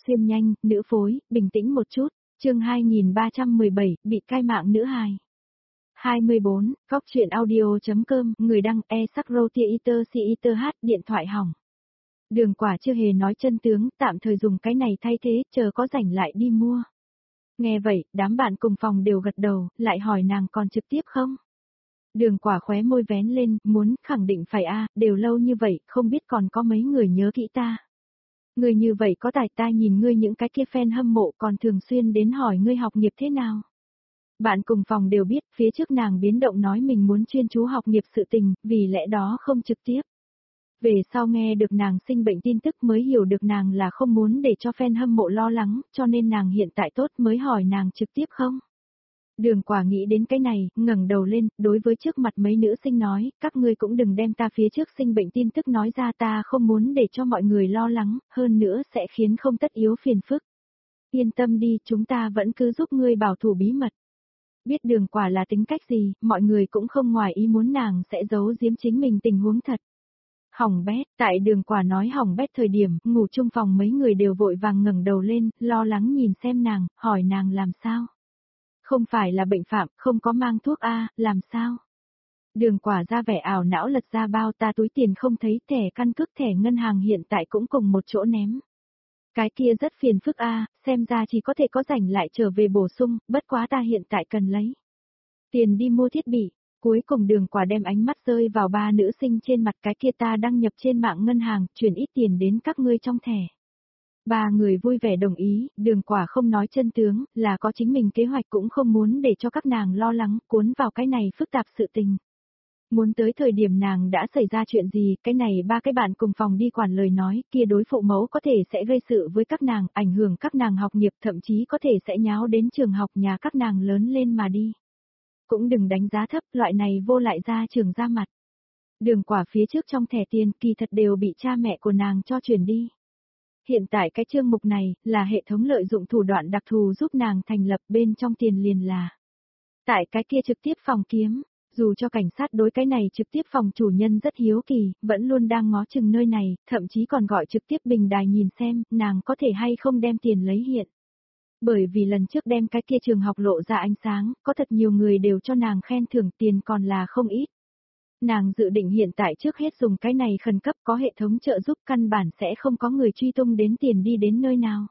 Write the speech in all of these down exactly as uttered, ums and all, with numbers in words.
xuyên nhanh, nữ phối, bình tĩnh một chút, chương hai nghìn ba trăm mười bảy, bị cai mạng nữ hài. hai mươi bốn, góc truyện audio.com, người đăng e sắc rô tia iter si iter h, điện thoại hỏng. Đường Quả chưa hề nói chân tướng, tạm thời dùng cái này thay thế, chờ có rảnh lại đi mua. Nghe vậy, đám bạn cùng phòng đều gật đầu, lại hỏi nàng còn trực tiếp không? Đường Quả khóe môi vén lên, muốn, khẳng định phải a, đều lâu như vậy, không biết còn có mấy người nhớ kỹ ta. Người như vậy có tài, ta nhìn ngươi những cái kia fan hâm mộ còn thường xuyên đến hỏi ngươi học nghiệp thế nào. Bạn cùng phòng đều biết, phía trước nàng biến động nói mình muốn chuyên chú học nghiệp sự tình, vì lẽ đó không trực tiếp. Về sau nghe được nàng sinh bệnh tin tức mới hiểu được nàng là không muốn để cho fan hâm mộ lo lắng, cho nên nàng hiện tại tốt mới hỏi nàng trực tiếp không. Đường Quả nghĩ đến cái này, ngẩng đầu lên, đối với trước mặt mấy nữ sinh nói, các ngươi cũng đừng đem ta phía trước sinh bệnh tin tức nói ra, ta không muốn để cho mọi người lo lắng, hơn nữa sẽ khiến không tất yếu phiền phức. Yên tâm đi, chúng ta vẫn cứ giúp ngươi bảo thủ bí mật. Biết Đường Quả là tính cách gì, mọi người cũng không ngoài ý muốn nàng sẽ giấu giếm chính mình tình huống thật. Hỏng bét, tại Đường Quả nói hỏng bét thời điểm, ngủ chung phòng mấy người đều vội vàng ngẩng đầu lên, lo lắng nhìn xem nàng, hỏi nàng làm sao. Không phải là bệnh phạm, không có mang thuốc a, làm sao? Đường Quả ra vẻ ảo não lật ra bao, ta túi tiền không thấy, thẻ căn cước thẻ ngân hàng hiện tại cũng cùng một chỗ ném. Cái kia rất phiền phức a, xem ra chỉ có thể có rảnh lại trở về bổ sung, bất quá ta hiện tại cần lấy tiền đi mua thiết bị. Cuối cùng Đường Quả đem ánh mắt rơi vào ba nữ sinh trên mặt, cái kia ta đăng nhập trên mạng ngân hàng, chuyển ít tiền đến các ngươi trong thẻ. Ba người vui vẻ đồng ý, Đường Quả không nói chân tướng, là có chính mình kế hoạch cũng không muốn để cho các nàng lo lắng, cuốn vào cái này phức tạp sự tình. Muốn tới thời điểm nàng đã xảy ra chuyện gì, cái này ba cái bạn cùng phòng đi quản lời nói, kia đối phụ mẫu có thể sẽ gây sự với các nàng, ảnh hưởng các nàng học nghiệp, thậm chí có thể sẽ nháo đến trường học nhà các nàng lớn lên mà đi. Cũng đừng đánh giá thấp, loại này vô lại ra trường ra mặt. Đường Quả phía trước trong thẻ tiền kỳ thật đều bị cha mẹ của nàng cho chuyển đi. Hiện tại cái chương mục này, là hệ thống lợi dụng thủ đoạn đặc thù giúp nàng thành lập, bên trong tiền liền là. Tại cái kia trực tiếp phòng kiếm, dù cho cảnh sát đối cái này trực tiếp phòng chủ nhân rất hiếu kỳ, vẫn luôn đang ngó chừng nơi này, thậm chí còn gọi trực tiếp bình đài nhìn xem, nàng có thể hay không đem tiền lấy hiện. Bởi vì lần trước đem cái kia trường học lộ ra ánh sáng, có thật nhiều người đều cho nàng khen thưởng, tiền còn là không ít. Nàng dự định hiện tại trước hết dùng cái này khẩn cấp, có hệ thống trợ giúp căn bản sẽ không có người truy tung đến tiền đi đến nơi nào.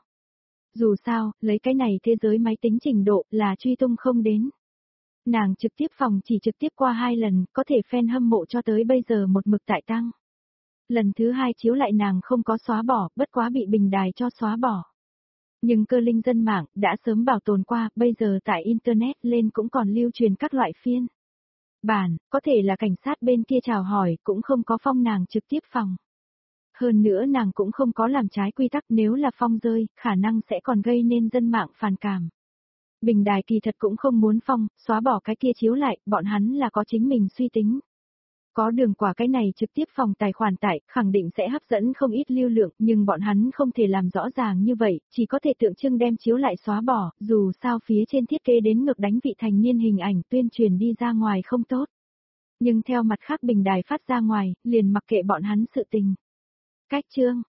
Dù sao, lấy cái này thế giới máy tính trình độ là truy tung không đến. Nàng trực tiếp phòng chỉ trực tiếp qua hai lần, có thể fan hâm mộ cho tới bây giờ một mực tại tăng. Lần thứ hai chiếu lại nàng không có xóa bỏ, bất quá bị bình đài cho xóa bỏ. Nhưng cơ linh dân mạng đã sớm bảo tồn qua, bây giờ tại Internet lên cũng còn lưu truyền các loại phiên bản, có thể là cảnh sát bên kia chào hỏi, cũng không có phong nàng trực tiếp phòng. Hơn nữa nàng cũng không có làm trái quy tắc, nếu là phong rơi, khả năng sẽ còn gây nên dân mạng phản cảm. Bình đài kỳ thật cũng không muốn phong, xóa bỏ cái kia chiếu lại, bọn hắn là có chính mình suy tính. Có Đường Quả cái này trực tiếp phòng tài khoản tải, khẳng định sẽ hấp dẫn không ít lưu lượng, nhưng bọn hắn không thể làm rõ ràng như vậy, chỉ có thể tượng trưng đem chiếu lại xóa bỏ, dù sao phía trên thiết kế đến ngược đánh vị thành niên hình ảnh tuyên truyền đi ra ngoài không tốt. Nhưng theo mặt khác bình đài phát ra ngoài, liền mặc kệ bọn hắn sự tình. Cách chương,